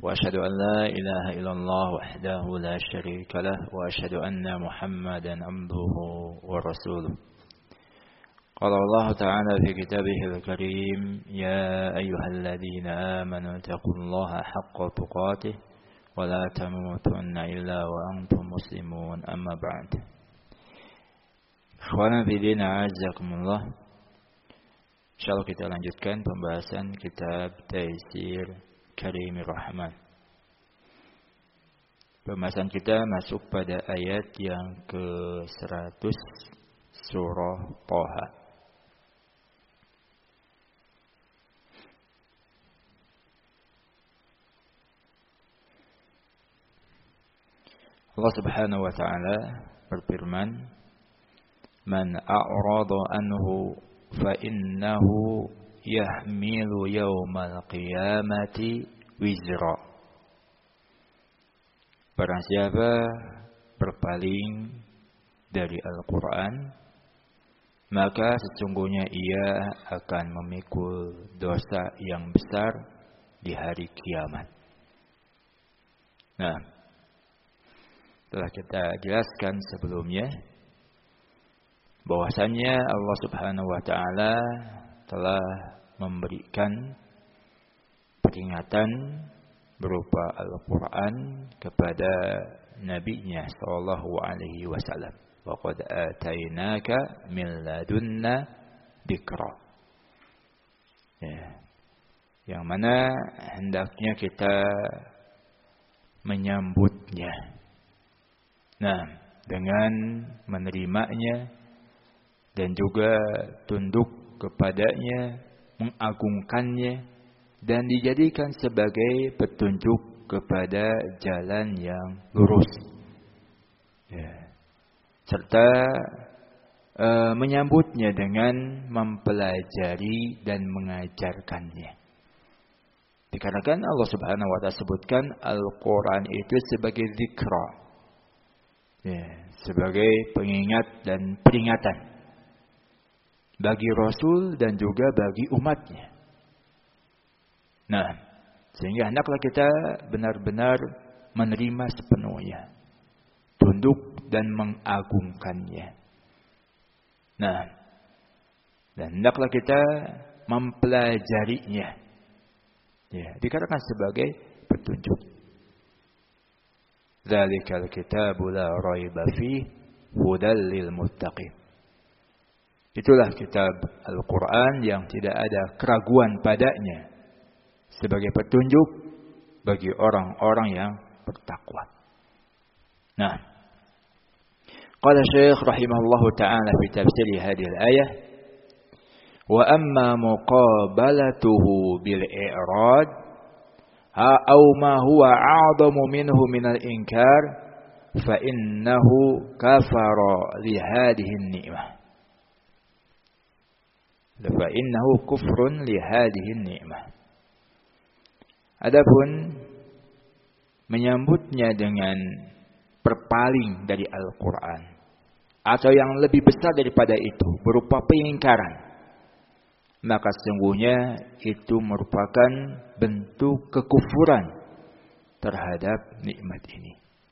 وأشهد أن لا إله إلا الله وحده لا شريك له وأشهد أن محمدا عبده ورسوله. قال الله تعالى في كتابه الكريم: يا أيها الذين آمنوا اتقوا الله حق تقاته ولا تموتن إلا وأنتم مسلمون. أما بعد. Ikhwana fillah, a'azzakumullah. Insyaallah kita lanjutkan pembahasan kitab Taisir Karimir Rahman. Pembahasan kita masuk pada ayat yang ke-100 surah Thaha. Allah Subhanahu wa taala berfirman: "Man a'rada anhu fa innahu yahmilu yawmal qiyamati wizra." Barang siapa berpaling dari Al-Quran, maka sesungguhnya ia akan memikul dosa yang besar di hari kiamat. Nah, telah kita jelaskan sebelumnya bahwasannya Allah Subhanahu wa taala telah memberikan peringatan berupa Al-Quran kepada nabinya sallallahu alaihi wasallam. Wa qad atainaka min ladunna dzikra. Yang mana hendaknya kita menyambutnya. Nah, dengan menerimanya dan juga tunduk kepadanya, mengagungkannya, dan dijadikan sebagai petunjuk kepada jalan yang lurus. Serta menyambutnya dengan mempelajari dan mengajarkannya. Dikarenakan Allah Subhanahu wa taala sebutkan Al-Quran itu sebagai zikra, sebagai pengingat dan peringatan bagi Rasul dan juga bagi umatnya. Nah, sehingga hendaklah kita benar-benar menerima sepenuhnya, tunduk dan mengagungkannya. Nah, dan hendaklah kita mempelajarinya, dikatakan sebagai petunjuk. Dzalikal kitabu la raiba fihi hudal lil muttaqin. Itulah kitab Al-Quran yang tidak ada keraguan padanya, sebagai petunjuk bagi orang-orang yang bertakwa. Nah, qala Syekh rahimahullahu ta'ala fi tafsir hadhihi al-ayah: wa amma muqabalatuhu bil i'rad aw ma huwa a'zamu minhu min al-inkar fa innahu kafara li hadhihi an-ni'mah. Fa innahu kufrun li hadhihi an-ni'mah. Adapun menyambutnya dengan berpaling dari Al-Quran, atau yang lebih besar daripada itu berupa pengingkaran, maka sesungguhnya itu merupakan bentuk kekufuran terhadap nikmat ini.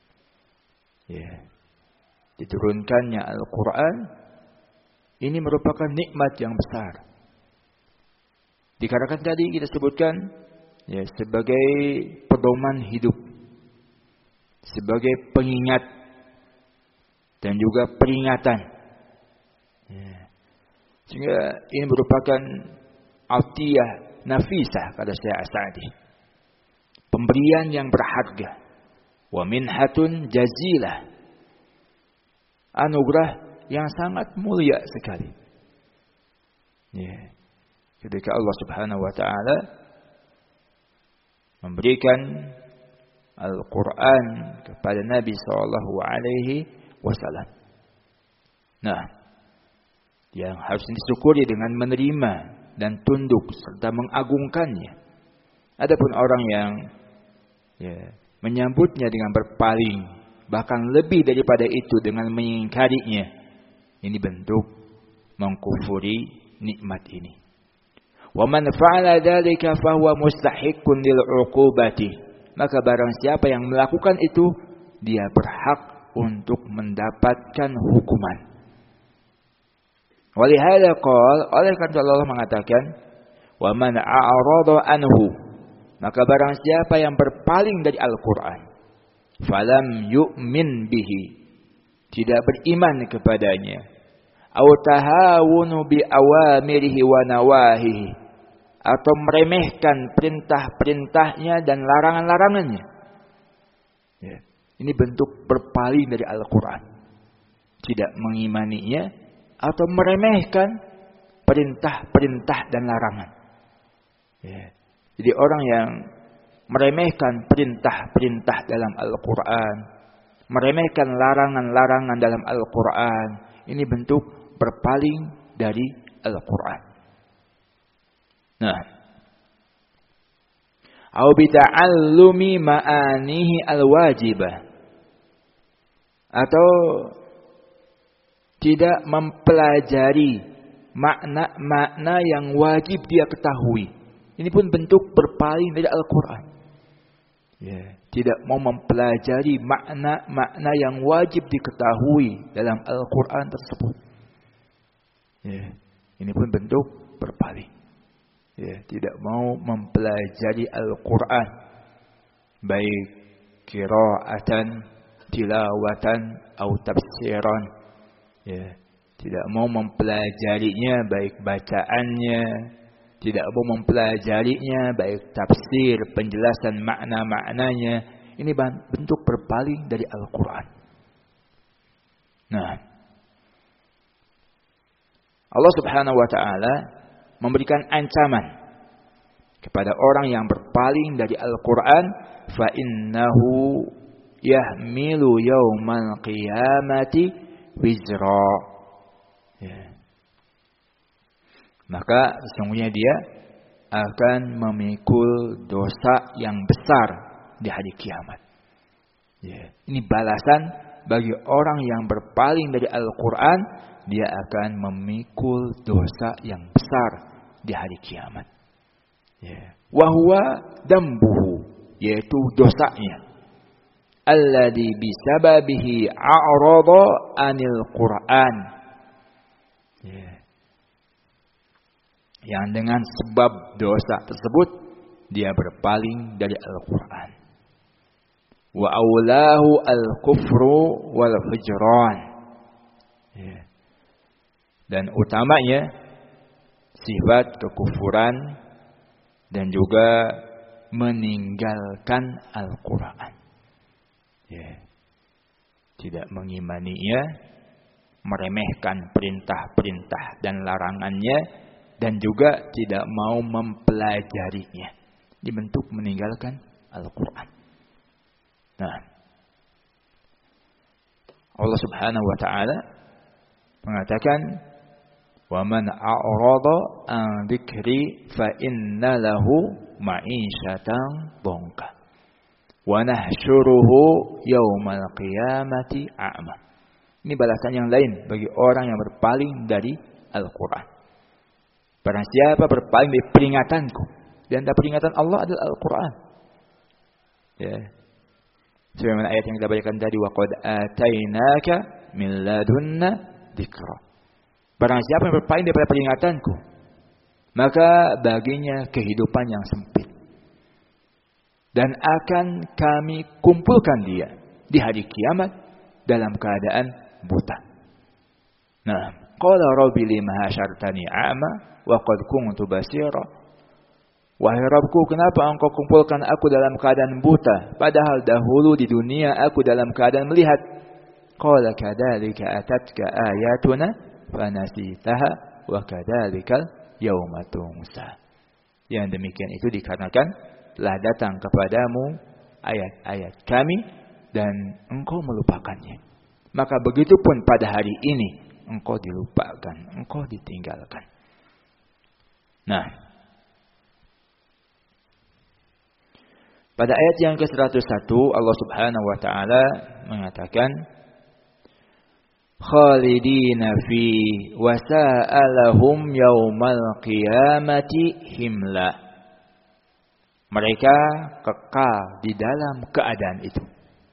Diturunkannya Al-Quran ini merupakan nikmat yang besar. Dikarenakan tadi kita sebutkan sebagai pedoman hidup, sebagai pengingat dan juga peringatan. Sehingga ini merupakan atiyah nafisah, kata Syekh As-Sa'di, pemberian yang berharga, wa minhatun jazilah, anugerah yang sangat mulia sekali. Ketika Allah Subhanahu wa taala memberikan Al-Quran kepada Nabi sallallahu alaihi wasallam. Nah, yang harus disyukuri dengan menerima dan tunduk serta mengagungkannya. Adapun orang yang menyambutnya dengan berpaling, bahkan lebih daripada itu dengan mengingkarinya, ini bentuk mengkufuri nikmat ini. Wa man fa'ala dzalika fahuwa mustahiqqun lil 'uqubati maka barang siapa yang melakukan itu, dia berhak untuk mendapatkan hukuman. Walihada qala, oleh karena Allah mengatakan, wa man a'rada anhu, maka barang siapa yang berpaling dari Al-Quran, falam yu'min bihi, tidak beriman kepadanya, au tahawunu bi awamirihi wa nawahihi, atau meremehkan perintah-perintahnya dan larangan-larangannya. Ya. Ini bentuk berpaling dari Al-Quran. Tidak mengimaninya atau meremehkan perintah-perintah dan larangan. Ya. Jadi orang yang meremehkan perintah-perintah dalam Al-Quran, meremehkan larangan-larangan dalam Al-Quran, ini bentuk berpaling dari Al-Quran. Nah, au bita'allumi ma'anihi al-wajibah, atau tidak mempelajari makna-makna yang wajib dia ketahui. Ini pun bentuk berpaling dari Al-Quran. Ya, tidak mau mempelajari makna-makna yang wajib diketahui dalam Al-Quran tersebut. Ya, ini pun bentuk berpaling. Ya, tidak mau mempelajari Al-Quran, baik qiraatan, tilawatan, atau tafsiran. Ya, tidak mau mempelajarinya, baik bacaannya, tidak mau mempelajarinya, baik tafsir, penjelasan makna-maknanya. Ini bentuk berpaling dari Al-Quran. Nah, Allah Subhanahu wa Ta'ala memberikan ancaman kepada orang yang berpaling dari Al-Quran, fa innahu yahmilu yaumal qiyamati wizra. Ya. Maka sesungguhnya dia akan memikul dosa yang besar di hari kiamat. Ya. Ini balasan bagi orang yang berpaling dari Al-Quran, dia akan memikul dosa yang besar di hari kiamat. Ya. Wahwa dambuhu, yaitu dosanya. Alladhi bisababihi a'rada anil Qur'an. Ya. Yang dengan sebab dosa tersebut dia berpaling dari Al-Quran. Wa aulahu al-kufru wal hujran. Ya. Dan utamanya sifat kekufuran dan juga meninggalkan Al-Quran. Ya. Tidak mengimaninya, meremehkan perintah-perintah dan larangannya, dan juga tidak mau mempelajarinya. Dibentuk meninggalkan Al-Quran. Nah, Allah Subhanahu wa Ta'ala mengatakan, wa man a'rada an dzikri fa inna lahu ma'isyatan dhanka wa nahsyuruhu yaumal qiyamati a'ma. Ini balasan yang lain bagi orang yang berpaling dari Al-Quran. Barang siapa berpaling dari peringatanku, dan peringatan Allah adalah Al-Quran. Ya. Sebagaimana ayat yang kita bacakan tadi, wa qad atainaka min ladunna dzikra. Barang siapa yang berpaling daripada peringatanku, maka baginya kehidupan yang sempit. Dan akan kami kumpulkan dia di hari kiamat dalam keadaan buta. Nah, qala rabbi lima hasyartani a'ma wa qad kuntu basira. Wahai Rabbku, kenapa engkau kumpulkan aku dalam keadaan buta, padahal dahulu di dunia aku dalam keadaan melihat. Qala kadzalika atatka ayatuna fanasitaha wa kadzalikal yauma tunsa. Yang demikian itu dikarenakan telah datang kepadamu ayat-ayat kami dan engkau melupakannya. Maka begitu pun pada hari ini engkau dilupakan, engkau ditinggalkan. Nah, pada ayat yang ke-101 Allah Subhanahu wa Ta'ala mengatakan, khalidina fi wa sa'alahum yaumal qiyamati himla. Mereka kekal di dalam keadaan itu.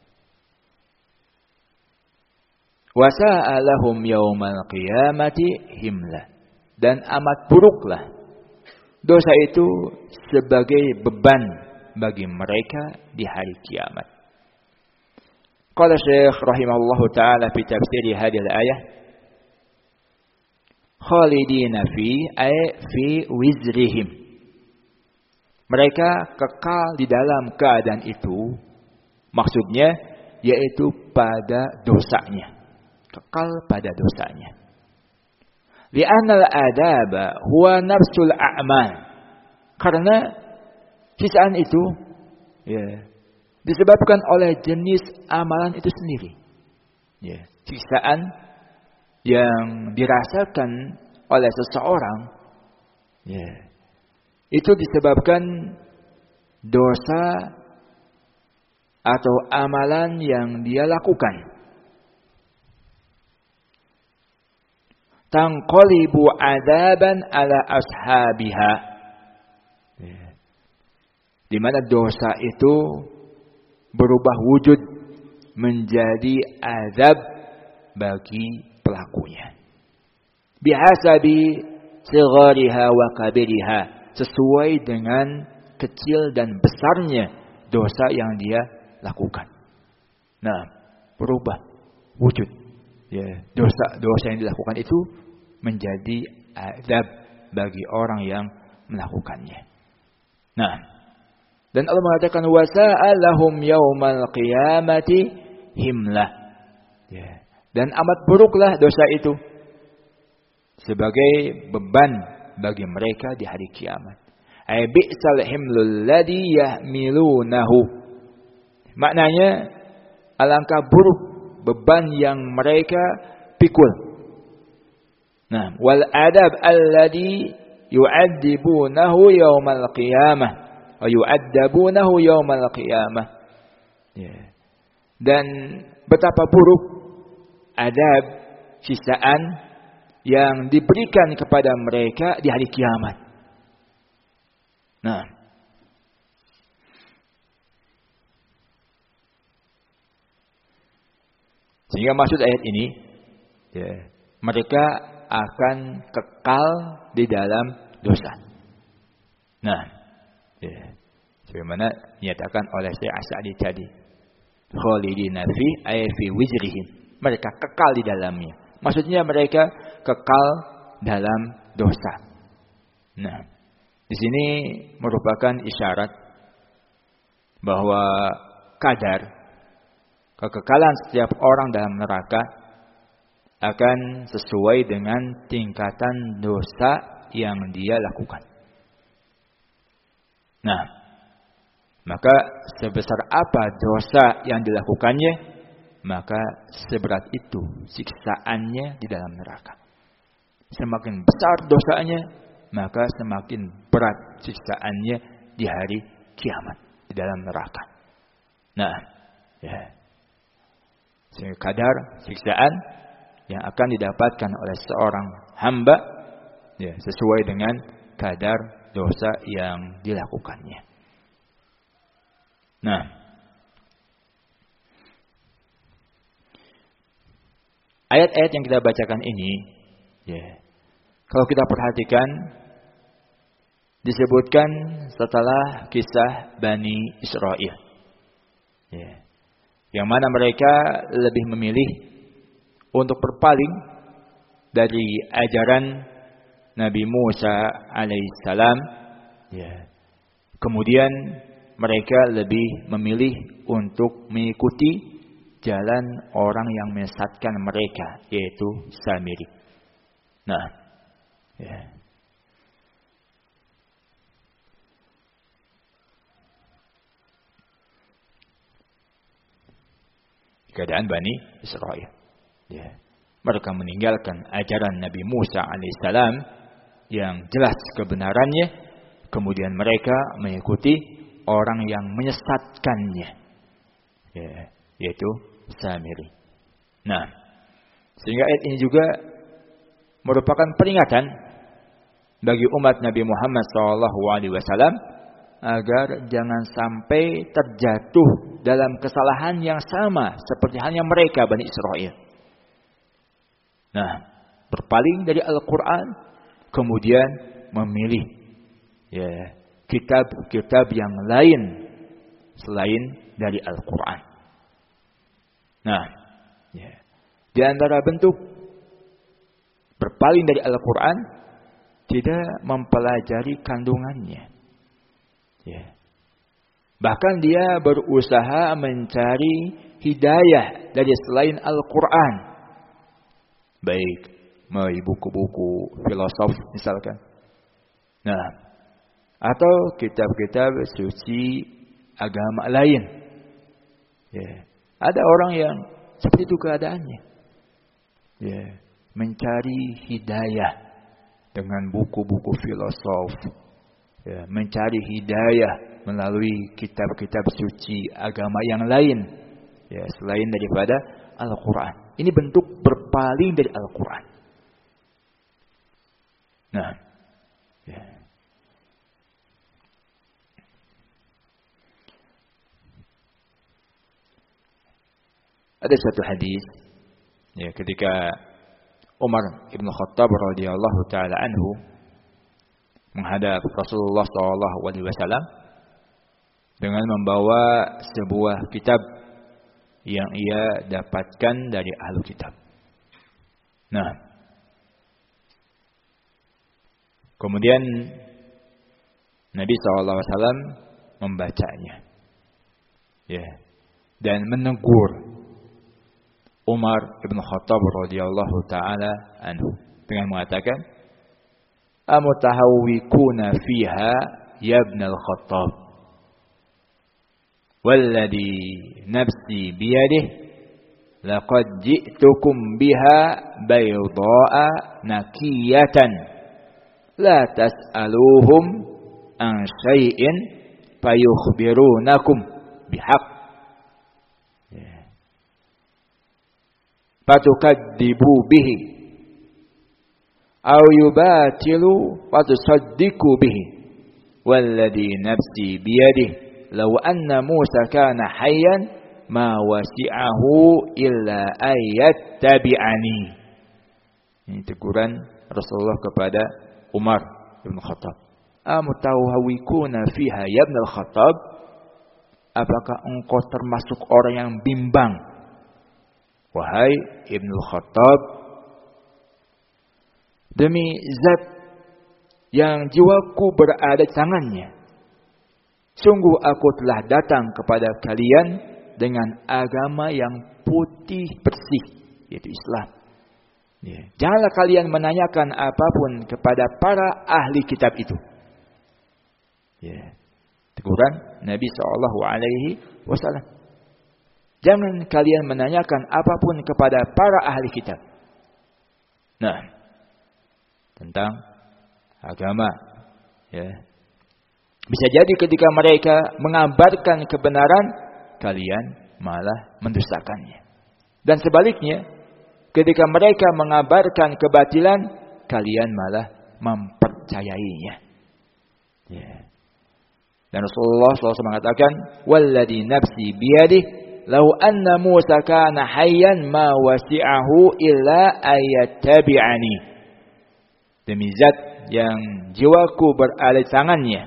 Wasa'a lahum yaumal qiyamati himla. Dan amat buruklah dosa itu sebagai beban bagi mereka di hari kiamat. Qala Syekh rahimahullahu taala fi tafsir hadhihi al-ayah, khalidina fi wizrihim. Mereka kekal di dalam keadaan itu, maksudnya yaitu pada dosanya. Kekal pada dosanya. Li'anal adaba huwa nafsul a'mal. Karena siksaan itu disebabkan oleh jenis amalan itu sendiri. Siksaan yang dirasakan oleh seseorang itu disebabkan dosa atau amalan yang dia lakukan. Tanqalibu adaban ala ashabiha. Di mana dosa itu berubah wujud menjadi azab bagi pelakunya. Bihasabi sighariha wa kabiriha, sesuai dengan kecil dan besarnya dosa yang dia lakukan. Nah, berubah wujud. Dosa yang dilakukan itu menjadi azab bagi orang yang melakukannya. Nah, dan Allah mengatakan wasa'a lahum yaumal qiyamati himlah. Dan amat buruklah dosa itu sebagai beban bagi mereka di hari kiamat. Ay bi'sal himlul ladzi yahmilunahu. Maknanya alangkah buruk beban yang mereka pikul. Nah, wal adab alladhi yu'adzibunahu yaumal qiyamah wa yu'adzabunahu yaumal qiyamah. Dan betapa buruk adab siksaan yang diberikan kepada mereka di hari kiamat. Nah, sehingga maksud ayat ini, mereka akan kekal di dalam dosa. Nah, sebagaimana dinyatakan oleh Syekh As-Sa'di tadi, khalidina fi wizrihim. Mereka kekal di dalamnya. Maksudnya mereka kekal dalam dosa. Nah, di sini merupakan isyarat bahwa kadar kekekalan setiap orang dalam neraka akan sesuai dengan tingkatan dosa yang dia lakukan. Nah, maka sebesar apa dosa yang dilakukannya, maka seberat itu siksaannya di dalam neraka. Semakin besar dosanya, maka semakin berat siksaannya di hari kiamat di dalam neraka. Nah, sehingga kadar siksaan yang akan didapatkan oleh seorang hamba sesuai dengan kadar dosa yang dilakukannya. Nah, ayat-ayat yang kita bacakan ini, kalau kita perhatikan, disebutkan setelah kisah Bani Israel. Yang mana mereka lebih memilih untuk berpaling dari ajaran Nabi Musa alaihissalam. Kemudian mereka lebih memilih untuk mengikuti jalan orang yang menyesatkan mereka, yaitu Samiri. Nah, keadaan Bani Israel. Mereka meninggalkan ajaran Nabi Musa alaihissalam yang jelas kebenarannya, kemudian mereka mengikuti orang yang menyesatkannya, yaitu Samiri. Nah, sehingga ayat ini juga merupakan peringatan bagi umat Nabi Muhammad SAW agar jangan sampai terjatuh dalam kesalahan yang sama seperti halnya mereka Bani Israel. Nah, berpaling dari Al-Quran, kemudian memilih kitab-kitab yang lain selain dari Al-Quran. Nah, di antara bentuk berpaling dari Al-Quran, tidak mempelajari kandungannya. Bahkan dia berusaha mencari hidayah dari selain Al-Quran. Baik melalui buku-buku filosof misalkan. Nah, atau kitab-kitab suci agama lain. Ada orang yang seperti itu keadaannya. Mencari hidayah dengan buku-buku filosof. Mencari hidayah melalui kitab-kitab suci agama yang lain. Selain daripada Al-Quran. Ini bentuk berpaling dari Al-Quran. Nah, ada satu hadis ketika Umar ibn Khattab radhiyallahu taala anhu menghadap Rasulullah SAW dengan membawa sebuah kitab yang ia dapatkan dari ahlu kitab. Nah, kemudian Nabi SAW membacanya, dan menegur Umar ibn Khattab radhiyallahu taala anhu dengan mengatakan, "Amutahawwikuna fiha ya ibn al-Khattab, walladhi nafsi biyadihi laqad ji'tukum biha bayda'a nakiyatan la tas'aluhum an syai'in fayukhbirunakum bihaq fatukadzibu bihi aw yubatilu fatusaddiqu bihi walladhi nafsi biyadihi law anna Musa kana hayyan ma wasi'ahu illa ayyattabi'ani." Ini teguran Rasulullah kepada Umar bin Khattab. Amutawhawikuna fiha ya ibn al-Khattab, apakah engkau termasuk orang yang bimbang, wahai Ibn al-Khattab, demi zat yang jiwaku berada di tangannya, sungguh aku telah datang kepada kalian dengan agama yang putih bersih, yaitu Islam. Janganlah kalian menanyakan apapun kepada para ahli kitab itu. Teguran Nabi SAW. Jangan kalian menanyakan apapun kepada para ahli kitab. Nah, tentang agama. Bisa jadi ketika mereka mengabarkan kebenaran, kalian malah mendustakannya. Dan sebaliknya, ketika mereka mengabarkan kebatilan, kalian malah mempercayainya. Dan Rasulullah SAW mengatakan, "Walladhi nafsi biyadihi, law anna Musa kana hayyan ma wasi'ahu illa ayyattabi'ani." Demi zat yang jiwaku berada di tangannya,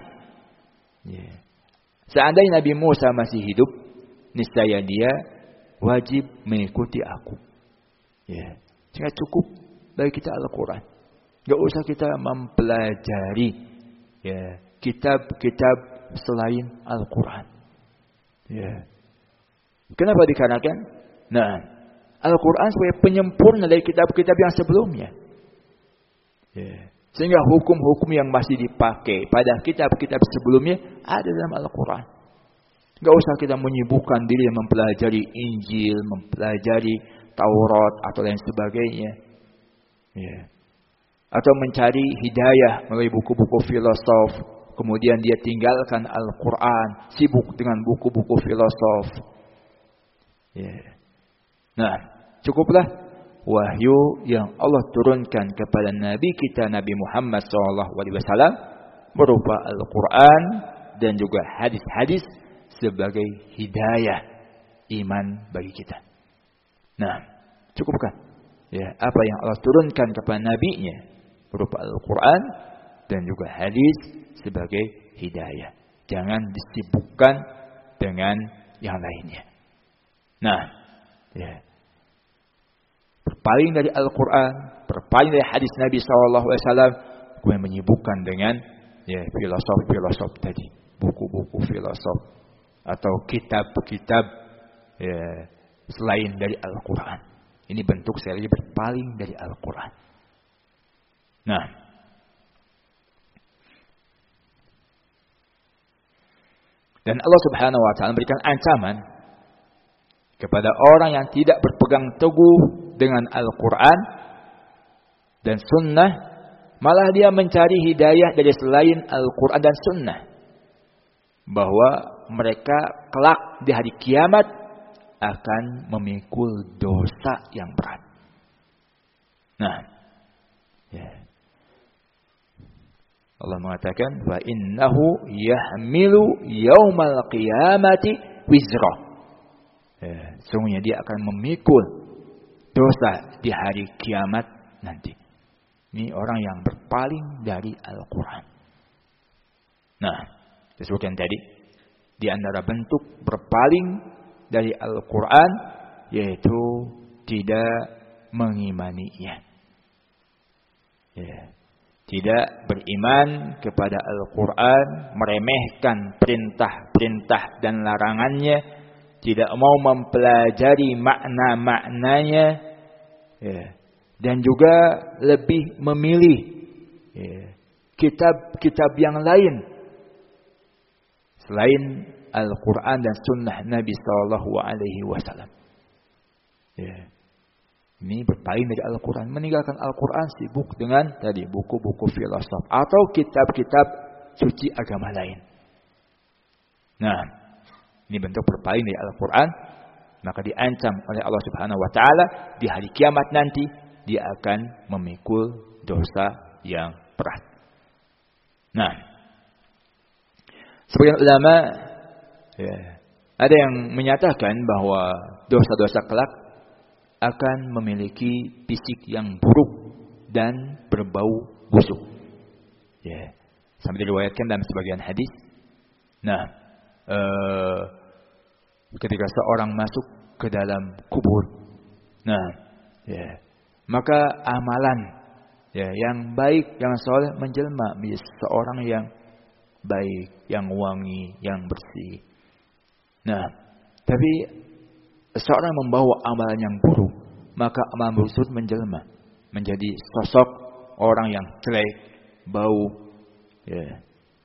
seandainya Nabi Musa masih hidup, niscaya dia wajib mengikuti aku. Sehingga cukup bagi kita Al-Quran. Gak usah kita mempelajari kitab-kitab selain Al-Quran. Kenapa dikarenakan? Nah, Al-Quran sebagai penyempurna dari kitab-kitab yang sebelumnya. Sehingga hukum-hukum yang masih dipakai pada kitab-kitab sebelumnya ada dalam Al-Quran. Gak usah kita menyibukkan diri mempelajari Injil, mempelajari Taurat atau lain sebagainya. Atau mencari hidayah melalui buku-buku filosof. Kemudian dia tinggalkan Al-Quran, sibuk dengan buku-buku filosof. Nah, cukuplah wahyu yang Allah turunkan kepada Nabi kita Nabi Muhammad SAW berupa Al-Quran dan juga hadis-hadis sebagai hidayah iman bagi kita. Nah, cukupkan ya apa yang Allah turunkan kepada nabinya berupa Al-Quran dan juga hadis sebagai hidayah. Jangan disibukkan dengan yang lainnya. Nah, ya. Berpaling dari Al-Quran, berpaling dari hadis Nabi SAW, kemudian menyibukkan dengan ya filosof tadi, buku-buku filosof atau kitab-kitab ya, selain dari Al-Quran. Ini bentuk sekali berpaling dari Al-Quran. Nah, dan Allah Subhanahu wa taala memberikan ancaman kepada orang yang tidak berpegang teguh dengan Al-Quran dan Sunnah, malah dia mencari hidayah dari selain Al-Quran dan Sunnah, bahwa mereka kelak di hari kiamat akan memikul dosa yang berat. Nah, ya. Allah mengatakan, "Wa innahu yahmilu yaumal qiyamati wizra." Ya, sungguhnya dia akan memikul dosa di hari kiamat nanti. Ini orang yang berpaling dari Al-Quran. Nah, disebutkan tadi, di antara bentuk berpaling dari Al-Quran, yaitu tidak mengimaninya. Ya. Tidak beriman kepada Al-Quran, meremehkan perintah-perintah dan larangannya, tidak mau mempelajari makna-maknanya, ya. Dan juga lebih memilih ya, kitab-kitab yang lain selain Al-Quran dan Sunnah Nabi SAW. Ya. Ini berpaling dari Al-Quran, meninggalkan Al-Quran, sibuk dengan tadi buku-buku filosof atau kitab-kitab suci agama lain. Nah, ini bentuk berpaling dari Al-Quran, maka diancam oleh Allah Subhanahu wa taala di hari kiamat nanti dia akan memikul dosa yang berat. Nah, sebagian ulama ya, ada yang menyatakan bahwa dosa-dosa kelak akan memiliki fisik yang buruk dan berbau busuk. Ya, sampai diriwayatkan dalam sebagian hadis. Nah, ketika seorang masuk ke dalam kubur, nah, ya, maka amalan ya yang baik, yang saleh menjelma menjadi seorang yang baik, yang wangi, yang bersih. Nah, tapi seorang membawa amalan yang buruk, maka amalan buruk tersebut menjelma menjadi sosok orang yang jelek, bau, ya.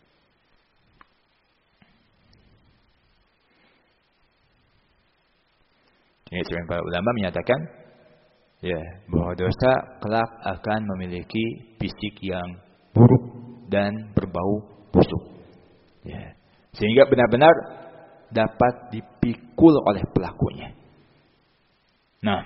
Ini sebagian para ulama menyatakan ya, bahwa dosa kelak akan memiliki fisik yang buruk dan berbau busuk. Ya. Sehingga benar-benar dapat dipikul oleh pelakunya. Nah,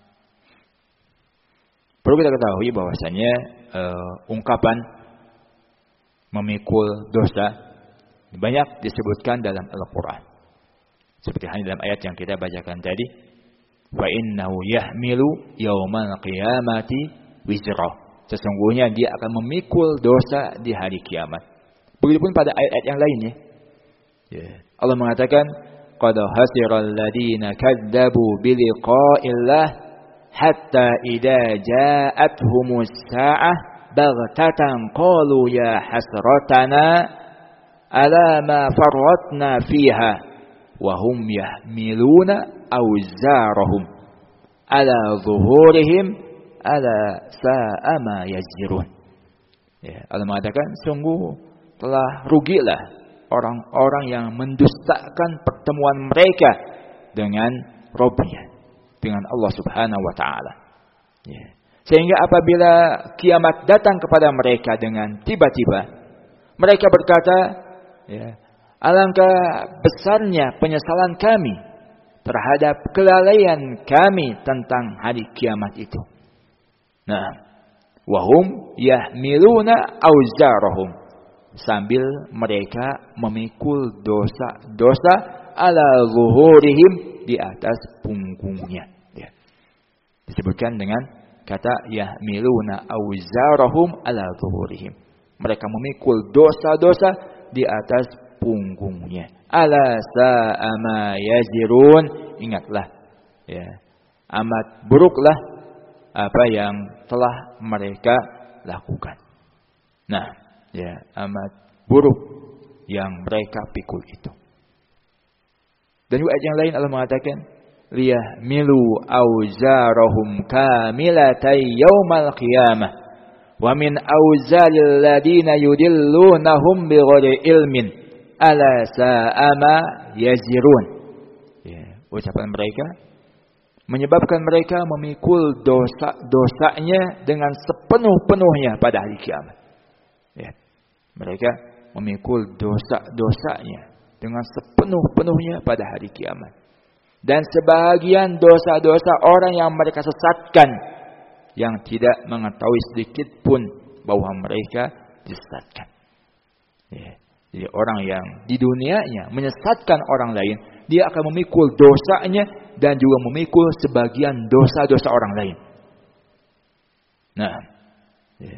perlu kita ketahui bahwasanya ungkapan memikul dosa banyak disebutkan dalam Al-Quran. Seperti halnya dalam ayat yang kita bacakan tadi. Fa innahu yahmilu yaumal qiyamati wizra. Sesungguhnya dia akan memikul dosa di hari kiamat. Begitupun pada ayat-ayat yang lainnya. Ya. Allah mengatakan, qad hasiral ladina kadzabu bi liqa'illah hatta idza ja'athumus sa'ah baghtatan qalu ya hasratana ala ma farratna fiha wa hum yahmiluna awzarahum ala zuhurihim ala sa'a ma yazirun. Ya, Allah mengatakan sungguh telah rugilah orang-orang yang mendustakan pertemuan mereka dengan Rabbnya, dengan Allah Subhanahu wa taala. Ya. Sehingga apabila kiamat datang kepada mereka dengan tiba-tiba, mereka berkata, ya, alangkah besarnya penyesalan kami terhadap kelalaian kami tentang hari kiamat itu. Nah, wahum yahmiluna auzarahum. sambil mereka memikul dosa-dosa ala zuhurihim, di atas punggungnya. Ya. Disebutkan dengan kata yahmiluna awzarahum ala zuhurihim. Mereka memikul dosa-dosa di atas punggungnya. Ala sa'a ma yazirun. Ingatlah, ya, amat buruklah apa yang telah mereka lakukan. Nah, ya, amat buruk yang mereka pikul itu. Dan juga ayat yang lain Allah mengatakan liyahmilu awzarahum kamilatai yaumal qiyamah wa min awzaril ladina yudillunahum bighairi ilmin ala sa'a ma yazirun. Ya, ucapan mereka menyebabkan mereka memikul dosa-dosanya dengan sepenuh-penuhnya pada hari kiamat. Ya, mereka memikul dosa-dosanya dengan sepenuh-penuhnya pada hari kiamat. Dan sebahagian dosa-dosa orang yang mereka sesatkan, yang tidak mengetahui sedikit pun bahwa mereka disesatkan. Ya. Jadi orang yang di dunianya menyesatkan orang lain, dia akan memikul dosanya dan juga memikul sebagian dosa-dosa orang lain. Nah, ya.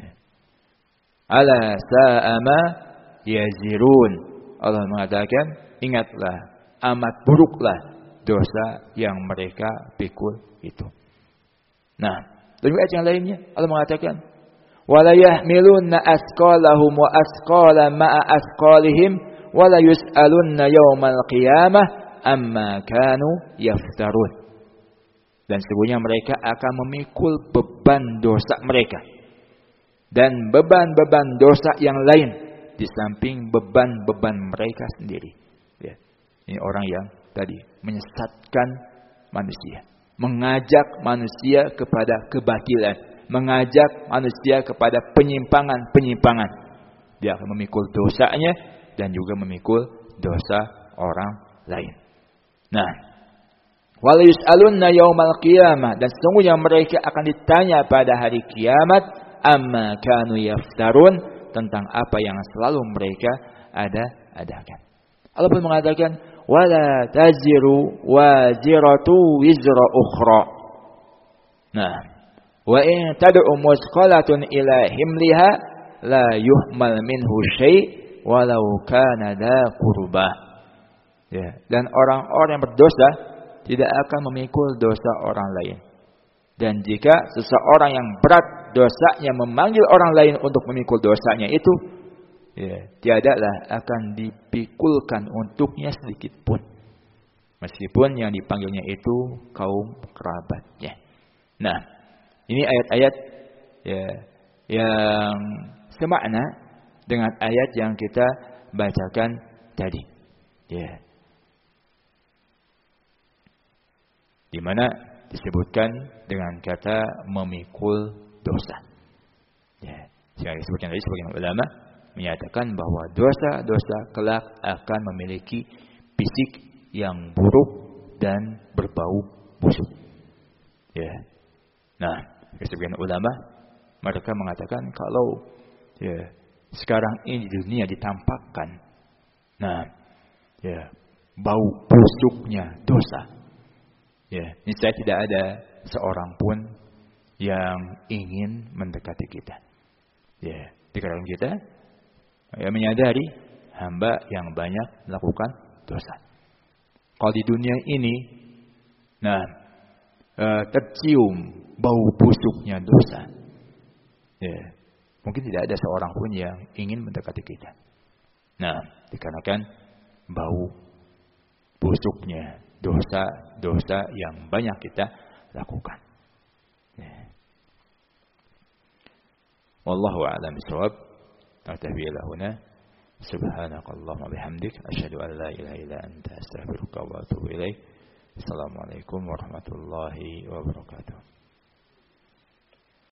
Ala sa'a ma yazirun. Allah mengatakan, ingatlah, amat buruklah dosa yang mereka pikul itu. Nah, dan ayat yang lainnya Allah mengatakan, wala yahmilunna asqalahum wa asqala ma'a asqalihim wala yus'alunna yawmal qiyamah amma kanu yaftarun. Dan sesungguhnya mereka akan memikul beban dosa mereka dan beban-beban dosa yang lain di samping beban-beban mereka sendiri. Ya. Ini orang yang tadi menyesatkan manusia, mengajak manusia kepada kebatilan, mengajak manusia kepada penyimpangan-penyimpangan. Dia akan memikul dosanya dan juga memikul dosa orang lain. Nah, wala yus'alunna yaumal qiyamah, dan sesungguhnya mereka akan ditanya pada hari kiamat amma kanu yaftarun, tentang apa yang selalu mereka adakan. Allah pun mengatakan wala taziru waziratu wizra ukhra. Nah, wa in tad'u musqalatun ila himliha la yuhmal minhu syai' walau kana dha qurbah. Ya, dan orang-orang yang berdosa tidak akan memikul dosa orang lain. Dan jika seseorang yang berat dosanya memanggil orang lain untuk memikul dosanya itu, ya, tiadalah akan dipikulkan untuknya sedikit pun, meskipun yang dipanggilnya itu kaum kerabatnya. Nah, ini ayat-ayat, ya, yang semakna dengan ayat yang kita bacakan tadi, ya, di mana disebutkan dengan kata memikul dosa. Ya, yang disebutkan tadi sebagian ulama menyatakan bahwa dosa-dosa kelak akan memiliki fisik yang buruk dan berbau busuk. Ya. Nah, sebagian ulama mereka mengatakan kalau, ya, sekarang ini di dunia ditampakkan, nah, ya, bau busuknya dosa. Ya, niscaya tidak ada seorang pun yang ingin mendekati kita. Ya, dikarenakan kita ya menyadari hamba yang banyak melakukan dosa. Kalau di dunia ini, nah, tercium bau busuknya dosa, ya, mungkin tidak ada seorang pun yang ingin mendekati kita. Nah, dikarenakan bau busuknya dosa-dosa yang banyak kita lakukan. Wallahu a'lam bishawab. Naktafi ila huna. Subhanakallahumma bihamdik asyhadu an la ilaha illa anta astaghfiruka wa atubu ilaik. Assalamualaikum warahmatullahi wabarakatuh.